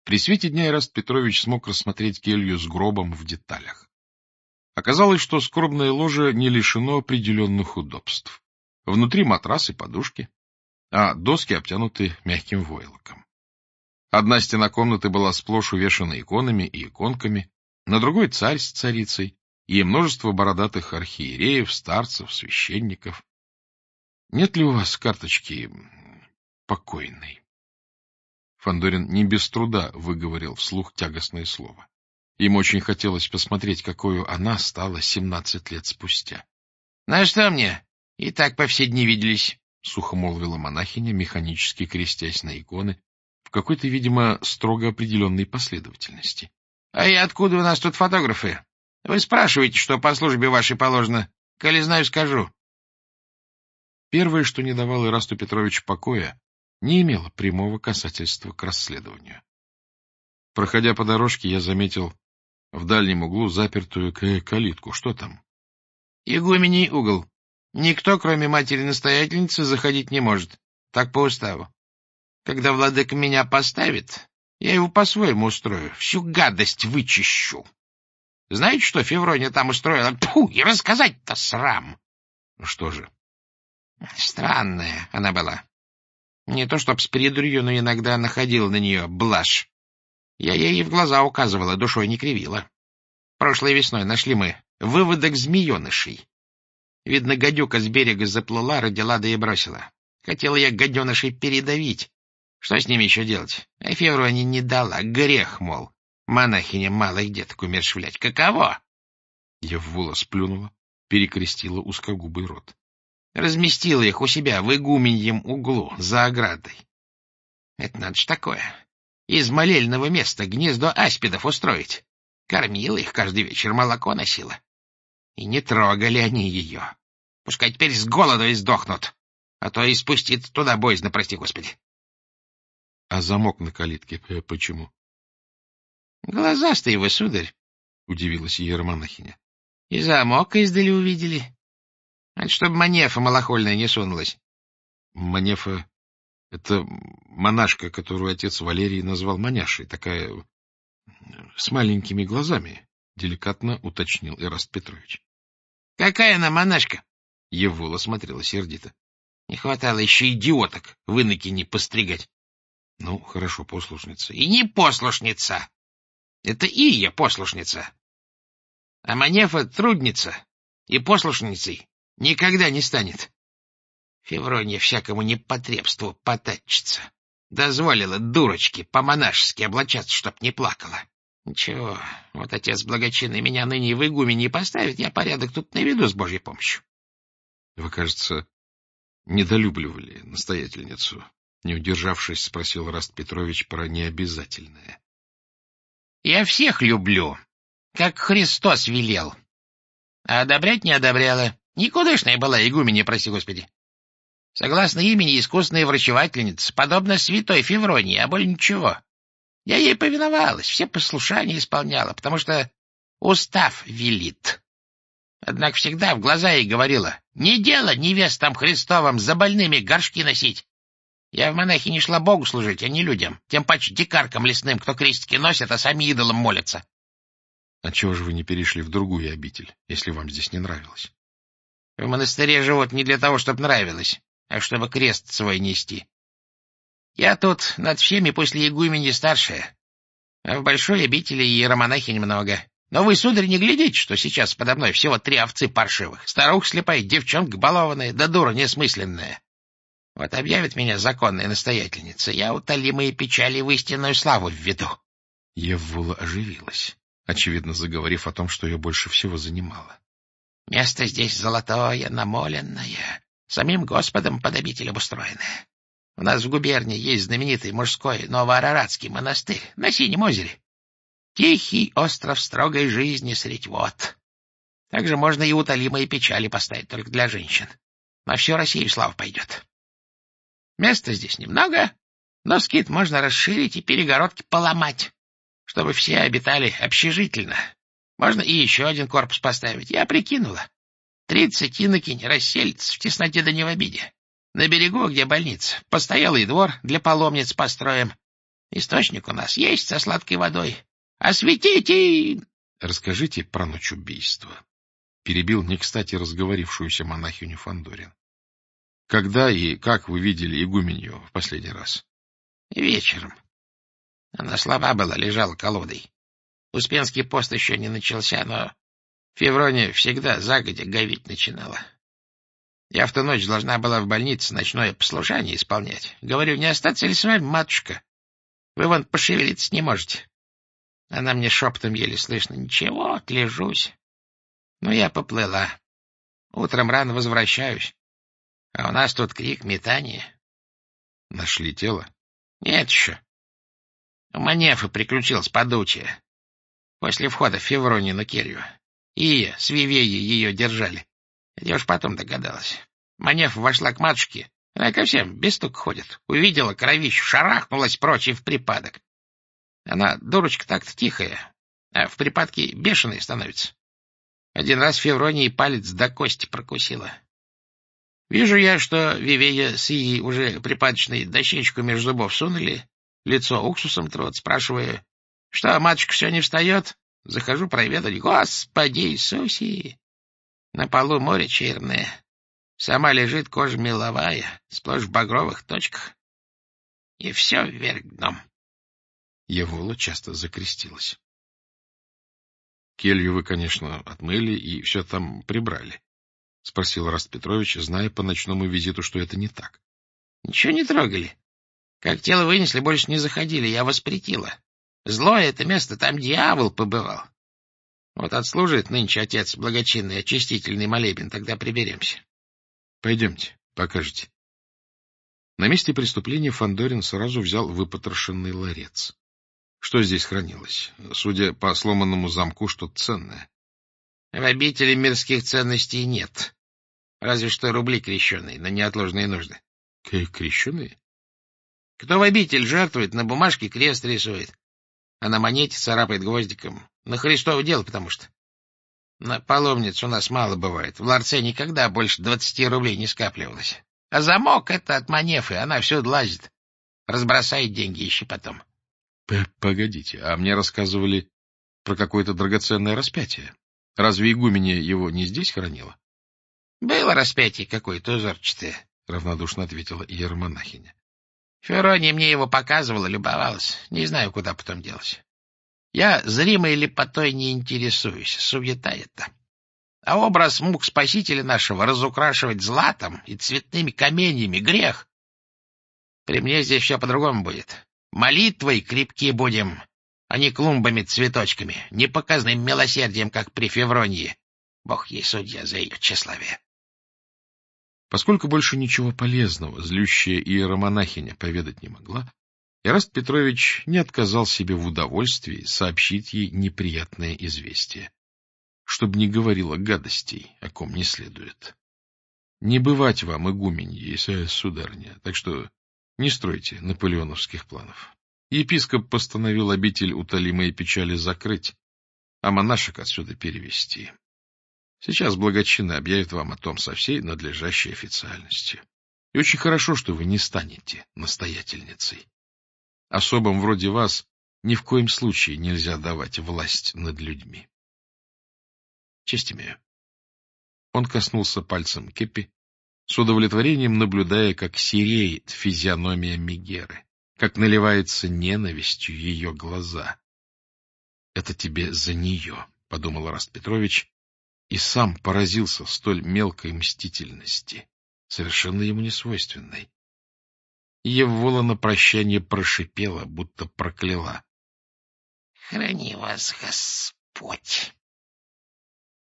При свете дня Ираст Петрович смог рассмотреть келью с гробом в деталях. Оказалось, что скорбное ложе не лишено определенных удобств. Внутри матрас и подушки, а доски обтянуты мягким войлоком. Одна стена комнаты была сплошь увешана иконами и иконками, на другой царь с царицей и множество бородатых архиереев, старцев, священников. — Нет ли у вас карточки покойной? Фандорин не без труда выговорил вслух тягостное слово. Ему очень хотелось посмотреть, какую она стала 17 лет спустя. — На что мне? И так по все дни виделись, — сухо молвила монахиня, механически крестясь на иконы, в какой-то, видимо, строго определенной последовательности. — А и откуда у нас тут фотографы? Вы спрашиваете, что по службе вашей положено. Коли знаю, скажу. Первое, что не давало Ирасту Петровичу покоя, не имело прямого касательства к расследованию. Проходя по дорожке, я заметил в дальнем углу запертую калитку. Что там? — Игумений угол. Никто, кроме матери-настоятельницы, заходить не может. Так по уставу. Когда владыка меня поставит, я его по-своему устрою, всю гадость вычищу. Знаете, что Феврония там устроила? Тьфу, и рассказать-то срам! Что же? Странная она была. Не то чтоб с придурью, но иногда находила на нее блажь. Я ей в глаза указывала, душой не кривила. Прошлой весной нашли мы выводок змеенышей. Видно, гадюка с берега заплыла, родила да и бросила. Хотела я гаденышей передавить. Что с ними еще делать? А Феврония не дала. Грех, мол. Монахиня малых деток умерщвлять. Каково? Я в волос плюнула, перекрестила узкогубый рот. Разместила их у себя в игуменьем углу, за оградой. Это надо ж такое. Из молельного места гнездо аспидов устроить. Кормила их каждый вечер, молоко носила. И не трогали они ее. Пускай теперь с голоду и сдохнут, а то и спуститься туда боязно, прости господи. А замок на калитке почему? Глазастый вы, сударь, — удивилась иеромонахиня. И замок издали увидели. Это чтоб Манефа малохольная не сунулась. Манефа — это монашка, которую отец Валерий назвал маняшей, такая с маленькими глазами, — деликатно уточнил Ираст Петрович. — Какая она монашка? — Евула смотрела сердито. — Не хватало еще идиоток в инокини постригать. — Ну, хорошо, послушница. — И не послушница. Это Ия послушница. А Манефа трудница и послушницей никогда не станет. Феврония всякому непотребству потачится. Дозволила дурочке по-монашески облачаться, чтоб не плакала. Ничего, вот отец благочинный меня ныне в игумене поставит, я порядок тут наведу с Божьей помощью. Вы, кажется, недолюбливали настоятельницу, не удержавшись, спросил Ираст Петрович про необязательное. Я всех люблю, как Христос велел. А одобрять не одобряла. Никудышная была игуменья, прости господи. Согласно имени искусная врачевательница, подобно святой Февронии, а более ничего. Я ей повиновалась, все послушания исполняла, потому что устав велит. Однако всегда в глаза ей говорила: не дело невестам Христовым за больными горшки носить. Я в монахи не шла Богу служить, а не людям, тем паче дикаркам лесным, кто крестики носят, а сами идолам молятся. — А чего же вы не перешли в другую обитель, если вам здесь не нравилось? — В монастыре живут не для того, чтобы нравилось, а чтобы крест свой нести. Я тут над всеми после игумени старшая, а в большой обители иеромонахинь много. Но вы, сударь, не глядите, что сейчас подо мной всего 3 овцы паршивых, старуха слепая, девчонка балованная, да дура несмысленная. Вот объявит меня законная настоятельница, я утолимые печали в истинную славу введу. Еввула оживилась, очевидно заговорив о том, что ее больше всего занимало. Место здесь золотое, намоленное, самим Господом под обитель обустроенное. У нас в губернии есть знаменитый мужской Новоараратский монастырь на Синем озере. Тихий остров строгой жизни средь вод. Также можно и утолимые печали поставить только для женщин. На всю Россию слава пойдет. Места здесь немного, но скит можно расширить и перегородки поломать, чтобы все обитали общежительно. Можно и еще один корпус поставить. Я прикинула. 30 инокинь расселится в тесноте да не в обиде. На берегу, где больница, постоялый двор для паломниц построим. Источник у нас есть со сладкой водой. Осветите! — Расскажите про ночь убийства. Перебил не кстати разговорившуюся монахиню Фандорин. — Когда и как вы видели игуменью в последний раз? — Вечером. Она слаба была, лежала колодой. Успенский пост еще не начался, но Феврония всегда загодя говить начинала. Я в ту ночь должна была в больнице ночное послушание исполнять. Говорю, не остаться ли с вами, матушка? Вы вон пошевелиться не можете. Она мне шепотом еле слышно: ничего, отлежусь. Ну, я поплыла. Утром рано возвращаюсь. А у нас тут крик, метание. Нашли тело? Нет еще. У Манефы приключилось подучие. После входа в Февронию келью. И с Вивеей ее держали. Я уж потом догадалась. Манефа вошла к матушке. Она ко всем без стука ходит. Увидела кровищу, шарахнулась прочь и в припадок. Она, дурочка, так-то тихая, а в припадке бешеной становится. Один раз Февронии палец до кости прокусила. Вижу я, что Вивея с Ией уже припадочной дощечку между зубов сунули, лицо уксусом трут, спрашивая, что, матушка все не встает? Захожу проведать. Господи Иисусе! На полу море черное. Сама лежит кожа меловая, сплошь в багровых точках. И все вверх дном. Евола часто закрестилась. — Келью вы, конечно, отмыли и все там прибрали, — спросил Раст Петрович, зная по ночному визиту, что это не так. — Ничего не трогали. Как тело вынесли, больше не заходили, я воспретила. Злое это место, там дьявол побывал. Вот отслужит нынче отец благочинный очистительный молебен, тогда приберемся. — Пойдемте, покажете. На месте преступления Фандорин сразу взял выпотрошенный ларец. Что здесь хранилось? Судя по сломанному замку, что-то ценное. В обители мирских ценностей нет. Разве что рубли крещеные на неотложные нужды. Крещеные? Кто в обитель жертвует, на бумажке крест рисует, а на монете царапает гвоздиком. На Христово дело, потому что. На паломниц у нас мало бывает. В ларце никогда больше 20 рублей не скапливалось. А замок — это от Манефы, она всюду лазит. Разбросает деньги еще потом. — Погодите, а мне рассказывали про какое-то драгоценное распятие. Разве игуменья его не здесь хранила? — Было распятие какое-то узорчатое, — равнодушно ответила иеромонахиня. Феврония мне его показывала, любовалась. Не знаю, куда потом делась. Я зримой лепотой не интересуюсь, суета это. А образ мук Спасителя нашего разукрашивать златом и цветными каменьями — грех. При мне здесь все по-другому будет. Молитвой крепки будем, а не клумбами-цветочками, не показным милосердием, как при Февронии. Бог ей судья за ее тщеславие. Поскольку больше ничего полезного злющая иеромонахиня поведать не могла, Эраст Петрович не отказал себе в удовольствии сообщить ей неприятное известие, чтобы не говорила гадостей, о ком не следует. Не бывать вам, игуменье, сударыня, так что не стройте наполеоновских планов. Епископ постановил обитель утолимой печали закрыть, а монашек отсюда перевести. Сейчас благочинно объявят вам о том со всей надлежащей официальностью. И очень хорошо, что вы не станете настоятельницей. Особам вроде вас ни в коем случае нельзя давать власть над людьми. Честь имею. Он коснулся пальцем кепи, с удовлетворением наблюдая, как сереет физиономия Мегеры, как наливается ненавистью ее глаза. — Это тебе за нее, — подумал Эраст Петрович, и сам поразился столь мелкой мстительности, совершенно ему несвойственной. Евола на прощание прошипела, будто прокляла. — Храни вас Господь!